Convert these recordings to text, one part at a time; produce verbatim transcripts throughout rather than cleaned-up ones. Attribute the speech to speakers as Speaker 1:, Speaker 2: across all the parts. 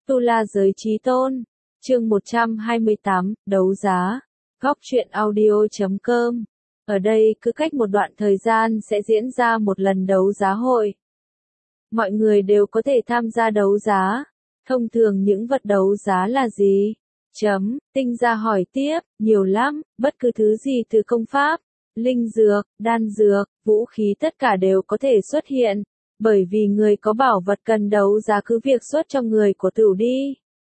Speaker 1: Tu La Giới Chí Tôn, chương một trăm hai mươi tám, đấu giá, góc truyện audio chấm com. Ở đây cứ cách một đoạn thời gian sẽ diễn ra một lần đấu giá hội. Mọi người đều có thể tham gia đấu giá. Thông thường những vật đấu giá là gì? Chấm, Tinh Gia hỏi tiếp, nhiều lắm, bất cứ thứ gì từ công pháp, linh dược, đan dược, vũ khí tất cả đều có thể xuất hiện. Bởi vì người có bảo vật cần đấu giá cứ việc xuất cho người của tửu đi.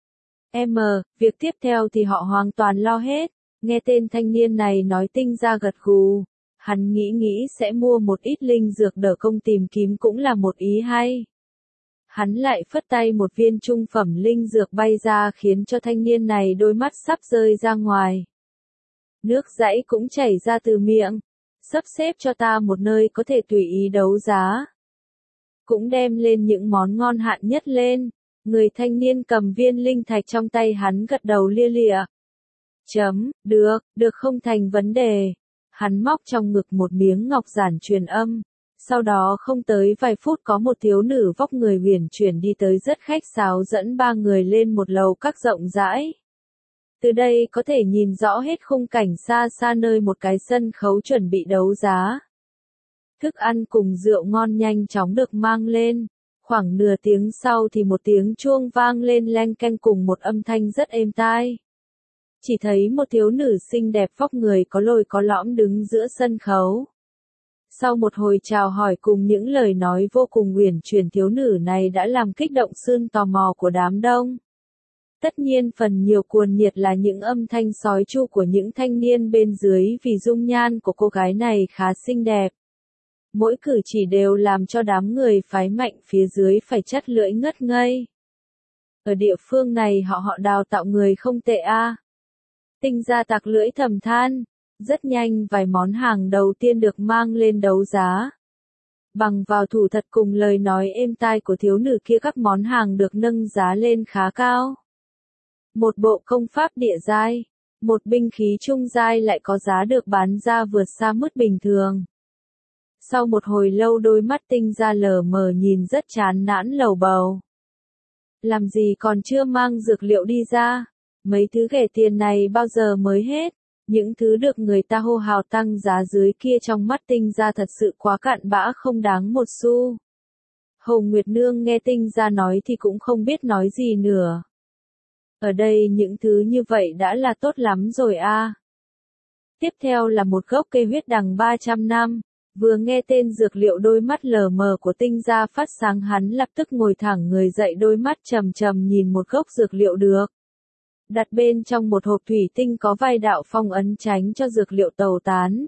Speaker 1: M, việc tiếp theo thì họ hoàn toàn lo hết. Nghe tên thanh niên này nói Tinh Gia gật gù. Hắn nghĩ nghĩ sẽ mua một ít linh dược đỡ công tìm kiếm cũng là một ý hay. Hắn lại phất tay một viên trung phẩm linh dược bay ra khiến cho thanh niên này đôi mắt sắp rơi ra ngoài. Nước dãi cũng chảy ra từ miệng. Sắp xếp cho ta một nơi có thể tùy ý đấu giá. Cũng đem lên những món ngon hạn nhất lên. Người thanh niên cầm viên linh thạch trong tay hắn gật đầu lia lịa. Chấm, được, được không thành vấn đề. Hắn móc trong ngực một miếng ngọc giản truyền âm. Sau đó không tới vài phút có một thiếu nữ vóc người uyển chuyển đi tới rất khách sáo dẫn ba người lên một lầu các rộng rãi. Từ đây có thể nhìn rõ hết khung cảnh xa xa nơi một cái sân khấu chuẩn bị đấu giá. Thức ăn cùng rượu ngon nhanh chóng được mang lên. Khoảng nửa tiếng sau thì một tiếng chuông vang lên leng keng cùng một âm thanh rất êm tai. Chỉ thấy một thiếu nữ xinh đẹp vóc người có lồi có lõm đứng giữa sân khấu. Sau một hồi chào hỏi cùng những lời nói vô cùng uyển chuyển, thiếu nữ này đã làm kích động sự tò mò của đám đông. Tất nhiên phần nhiều cuồng nhiệt là những âm thanh sói chu của những thanh niên bên dưới vì dung nhan của cô gái này khá xinh đẹp. Mỗi cử chỉ đều làm cho đám người phái mạnh phía dưới phải chắt lưỡi ngất ngây. Ở địa phương này họ họ đào tạo người không tệ a. À. Tinh Gia tặc lưỡi thầm than. Rất nhanh vài món hàng đầu tiên được mang lên đấu giá. Bằng vào thủ thật cùng lời nói êm tai của thiếu nữ kia, các món hàng được nâng giá lên khá cao. Một bộ công pháp địa giai, một binh khí trung giai lại có giá được bán ra vượt xa mức bình thường. Sau một hồi lâu đôi mắt Tinh Gia lờ mờ nhìn rất chán nản lầu bầu. Làm gì còn chưa mang dược liệu đi ra? Mấy thứ ghẻ tiền này bao giờ mới hết? Những thứ được người ta hô hào tăng giá dưới kia trong mắt Tinh Gia thật sự quá cặn bã, không đáng một xu. Hầu Nguyệt Nương nghe Tinh Gia nói thì cũng không biết nói gì nữa. Ở đây những thứ như vậy đã là tốt lắm rồi a. À. Tiếp theo là một gốc cây huyết đằng ba trăm năm. Vừa nghe tên dược liệu đôi mắt lờ mờ của Tinh Gia phát sáng, hắn lập tức ngồi thẳng người dậy, đôi mắt trầm trầm nhìn một gốc dược liệu được đặt bên trong một hộp thủy tinh có vài đạo phong ấn tránh cho dược liệu tẩu tán.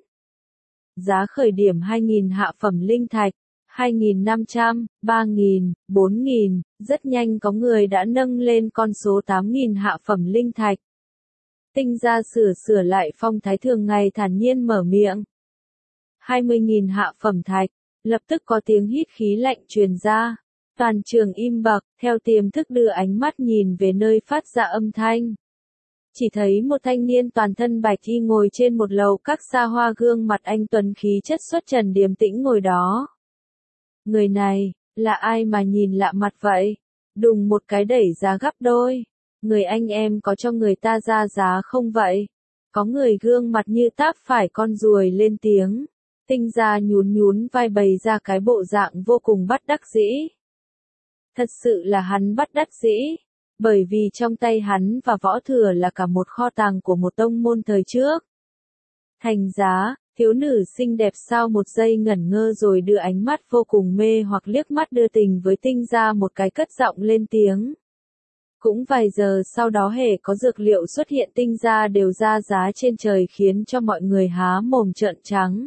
Speaker 1: Giá khởi điểm hai nghìn hạ phẩm linh thạch, hai nghìn năm trăm, ba nghìn, bốn nghìn, rất nhanh có người đã nâng lên con số tám nghìn hạ phẩm linh thạch. Tinh Gia sửa sửa lại phong thái thường ngày thản nhiên mở miệng. hai mươi nghìn hạ phẩm thạch, lập tức có tiếng hít khí lạnh truyền ra. Toàn trường im bặt, theo tiềm thức đưa ánh mắt nhìn về nơi phát ra âm thanh. Chỉ thấy một thanh niên toàn thân bạch y ngồi trên một lầu các xa hoa, gương mặt anh tuấn khí chất xuất trần điềm tĩnh ngồi đó. Người này, là ai mà nhìn lạ mặt vậy? Đùng một cái đẩy giá gấp đôi. Người anh em có cho người ta ra giá không vậy? Có người gương mặt như táp phải con ruồi lên tiếng. Tinh Gia nhún nhún vai bày ra cái bộ dạng vô cùng bất đắc dĩ. Thật sự là hắn bất đắc dĩ, bởi vì trong tay hắn và Võ Thừa là cả một kho tàng của một tông môn thời trước. Thành giá, thiếu nữ xinh đẹp sau một giây ngẩn ngơ rồi đưa ánh mắt vô cùng mê hoặc liếc mắt đưa tình với Tinh Gia một cái, cất giọng lên tiếng. Cũng vài giờ sau đó hễ có dược liệu xuất hiện Tinh Gia đều ra giá trên trời khiến cho mọi người há mồm trợn trắng.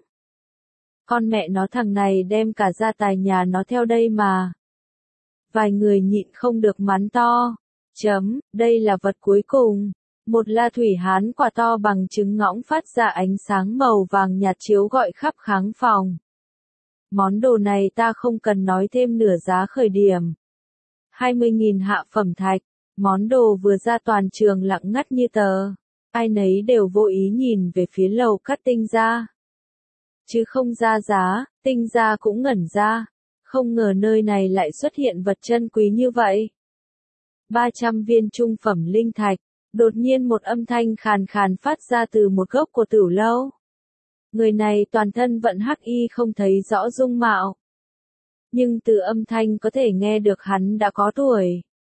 Speaker 1: Con mẹ nó, thằng này đem cả gia tài nhà nó theo đây mà. Vài người nhịn không được mắng to. Chấm, đây là vật cuối cùng. Một la thủy hán quả to bằng trứng ngỗng phát ra ánh sáng màu vàng nhạt chiếu gọi khắp khán phòng. Món đồ này ta không cần nói thêm, nửa giá khởi điểm. hai mươi nghìn hạ phẩm thạch. Món đồ vừa ra toàn trường lặng ngắt như tờ. Ai nấy đều vô ý nhìn về phía lầu cắt Tinh Gia. Chứ không ra giá, Tinh Gia cũng ngẩn ra. Không ngờ nơi này lại xuất hiện vật chân quý như vậy. ba trăm viên trung phẩm linh thạch. Đột nhiên một âm thanh khàn khàn phát ra từ một góc của Tửu lâu. Người này toàn thân vận hắc y không thấy rõ dung mạo. Nhưng từ âm thanh có thể nghe được hắn đã có tuổi.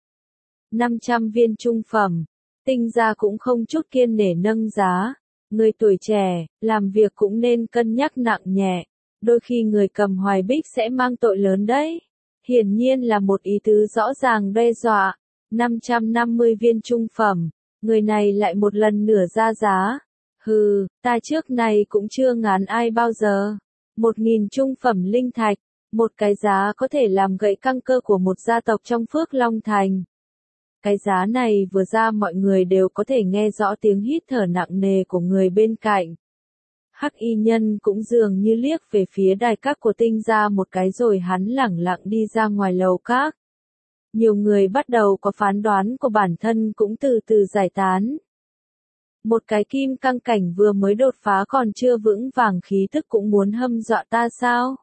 Speaker 1: năm trăm viên trung phẩm. Tinh gia cũng không chút kiên nể nâng giá. Người tuổi trẻ, làm việc cũng nên cân nhắc nặng nhẹ. Đôi khi người cầm hoài bích sẽ mang tội lớn đấy. Hiển nhiên là một ý tứ rõ ràng đe dọa. năm trăm năm mươi viên trung phẩm. Người này lại một lần nửa ra giá. Hừ, ta trước này cũng chưa ngán ai bao giờ. Một nghìn trung phẩm linh thạch. Một cái giá có thể làm gãy căng cơ của một gia tộc trong Phước Long Thành. Cái giá này vừa ra mọi người đều có thể nghe rõ tiếng hít thở nặng nề của người bên cạnh. Hắc y nhân cũng dường như liếc về phía đài các của Tinh gia một cái rồi hắn lẳng lặng đi ra ngoài lầu các. Nhiều người bắt đầu có phán đoán của bản thân cũng từ từ giải tán. Một cái kim cang cảnh vừa mới đột phá còn chưa vững vàng khí tức cũng muốn hâm dọa ta sao?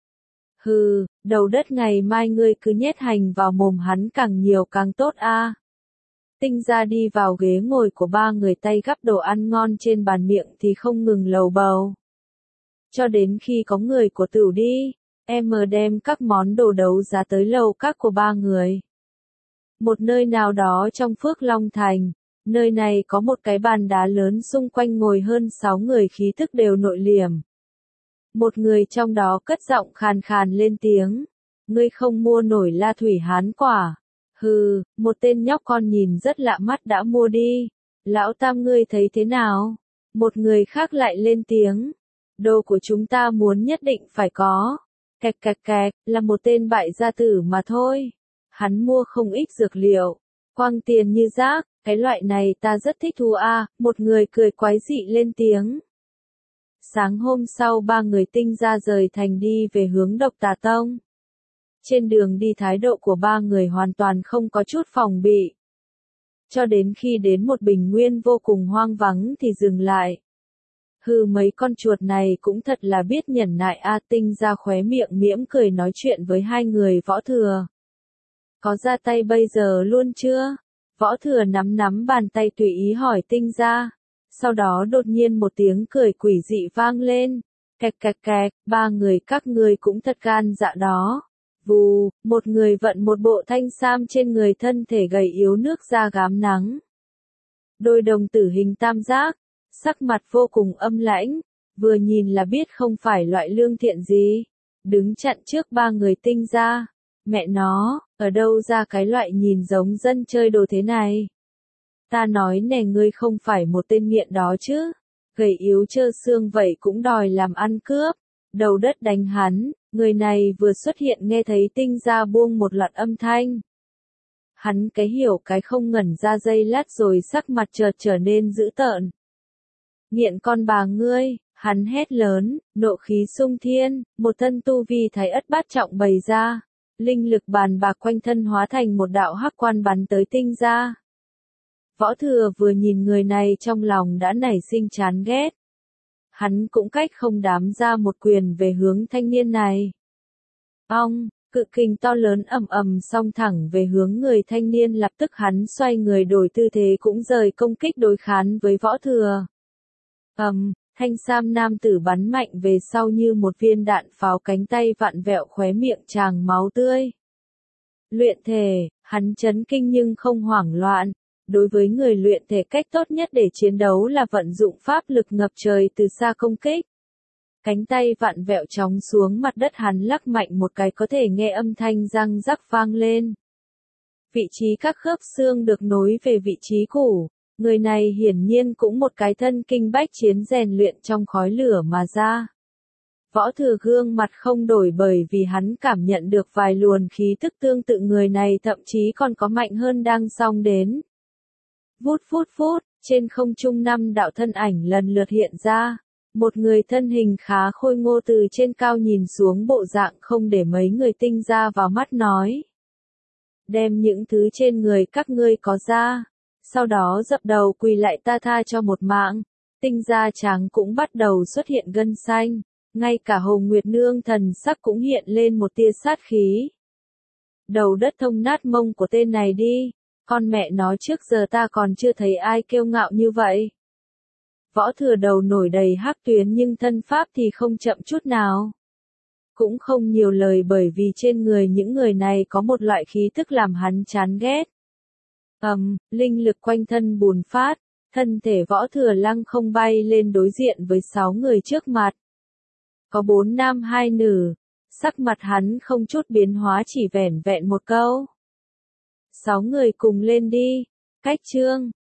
Speaker 1: Hừ, đầu đất ngày mai ngươi cứ nhét hành vào mồm hắn càng nhiều càng tốt a. À. Tinh gia đi vào ghế ngồi của ba người tay gắp đồ ăn ngon trên bàn miệng thì không ngừng lầu bầu. Cho đến khi có người của Tửu đi, em đem các món đồ đấu giá tới lầu các của ba người. Một nơi nào đó trong Phước Long Thành, nơi này có một cái bàn đá lớn xung quanh ngồi hơn sáu người khí tức đều nội liềm. Một người trong đó cất giọng khàn khàn lên tiếng. Ngươi không mua nổi La Thủy Hán quả. Hừ, một tên nhóc con nhìn rất lạ mắt đã mua đi. Lão Tam ngươi thấy thế nào? Một người khác lại lên tiếng. Đồ của chúng ta muốn nhất định phải có. Kẹt kẹt kẹt, là một tên bại gia tử mà thôi. Hắn mua không ít dược liệu. Quăng tiền như rác, cái loại này ta rất thích thú a. À, một người cười quái dị lên tiếng. Sáng hôm sau ba người Tinh gia rời thành đi về hướng Độc Tà Tông. Trên đường đi thái độ của ba người hoàn toàn không có chút phòng bị. Cho đến khi đến một bình nguyên vô cùng hoang vắng thì dừng lại. Hừ, mấy con chuột này cũng thật là biết nhẫn nại a. Tinh gia khóe miệng mỉm cười nói chuyện với hai người Võ Thừa. Có ra tay bây giờ luôn chưa? Võ Thừa nắm nắm bàn tay tùy ý hỏi Tinh gia. Sau đó đột nhiên một tiếng cười quỷ dị vang lên. Kẹt kẹt kẹt, ba người các ngươi cũng thật gan dạ đó. Vù, một người vận một bộ thanh sam trên người thân thể gầy yếu nước da gám nắng. Đôi đồng tử hình tam giác, sắc mặt vô cùng âm lãnh, vừa nhìn là biết không phải loại lương thiện gì. Đứng chặn trước ba người Tinh gia. Mẹ nó, ở đâu ra cái loại nhìn giống dân chơi đồ thế này? Ta nói nè, ngươi không phải một tên nghiện đó chứ? Gầy yếu trơ xương vậy cũng đòi làm ăn cướp. Đầu đất đánh hắn, người này vừa xuất hiện nghe thấy Tinh gia buông một loạt âm thanh. Hắn cái hiểu cái không ngẩn ra giây lát rồi sắc mặt chợt trở nên dữ tợn. Nghiện con bà ngươi, hắn hét lớn, nộ khí sung thiên, một thân tu vi thái ất bát trọng bày ra. Linh lực bàn bạc quanh thân hóa thành một đạo hắc quan bắn tới Tinh gia. Võ Thừa vừa nhìn người này trong lòng đã nảy sinh chán ghét. Hắn cũng cách không đám ra một quyền về hướng thanh niên này. Ong, cự kình to lớn ầm ầm xông thẳng về hướng người thanh niên, lập tức hắn xoay người đổi tư thế cũng rời công kích đối kháng với Võ Thừa. Ầm, thanh sam nam tử bắn mạnh về sau như một viên đạn pháo, cánh tay vặn vẹo, khóe miệng tràn máu tươi. Luyện thể, hắn chấn kinh nhưng không hoảng loạn. Đối với người luyện thể, cách tốt nhất để chiến đấu là vận dụng pháp lực ngập trời từ xa công kích. Cánh tay vặn vẹo chóng xuống mặt đất, hắn lắc mạnh một cái có thể nghe âm thanh răng rắc vang lên. Vị trí các khớp xương được nối về vị trí củ. Người này hiển nhiên cũng một cái thân kinh bách chiến rèn luyện trong khói lửa mà ra. Võ Thừa gương mặt không đổi bởi vì hắn cảm nhận được vài luồng khí tức tương tự, người này thậm chí còn có mạnh hơn đang xông đến. Vút vút vút, trên không trung năm đạo thân ảnh lần lượt hiện ra. Một người thân hình khá khôi ngô từ trên cao nhìn xuống, bộ dạng không để mấy người Tinh gia vào mắt nói. Đem những thứ trên người các ngươi có ra. Sau đó dập đầu quỳ lại, ta tha cho một mạng. Tinh gia trắng cũng bắt đầu xuất hiện gân xanh. Ngay cả Hồng Nguyệt Nương thần sắc cũng hiện lên một tia sát khí. Đầu đất thông nát mông của tên này đi. Con mẹ nó trước giờ ta còn chưa thấy ai kiêu ngạo như vậy. Võ Thừa đầu nổi đầy hắc tuyến nhưng thân pháp thì không chậm chút nào. Cũng không nhiều lời bởi vì trên người những người này có một loại khí tức làm hắn chán ghét. Ầm, um, linh lực quanh thân bùn phát, thân thể Võ Thừa lăng không bay lên đối diện với sáu người trước mặt. Có bốn nam hai nữ, sắc mặt hắn không chút biến hóa chỉ vẻn vẹn một câu. Sáu người cùng lên đi, cách trương.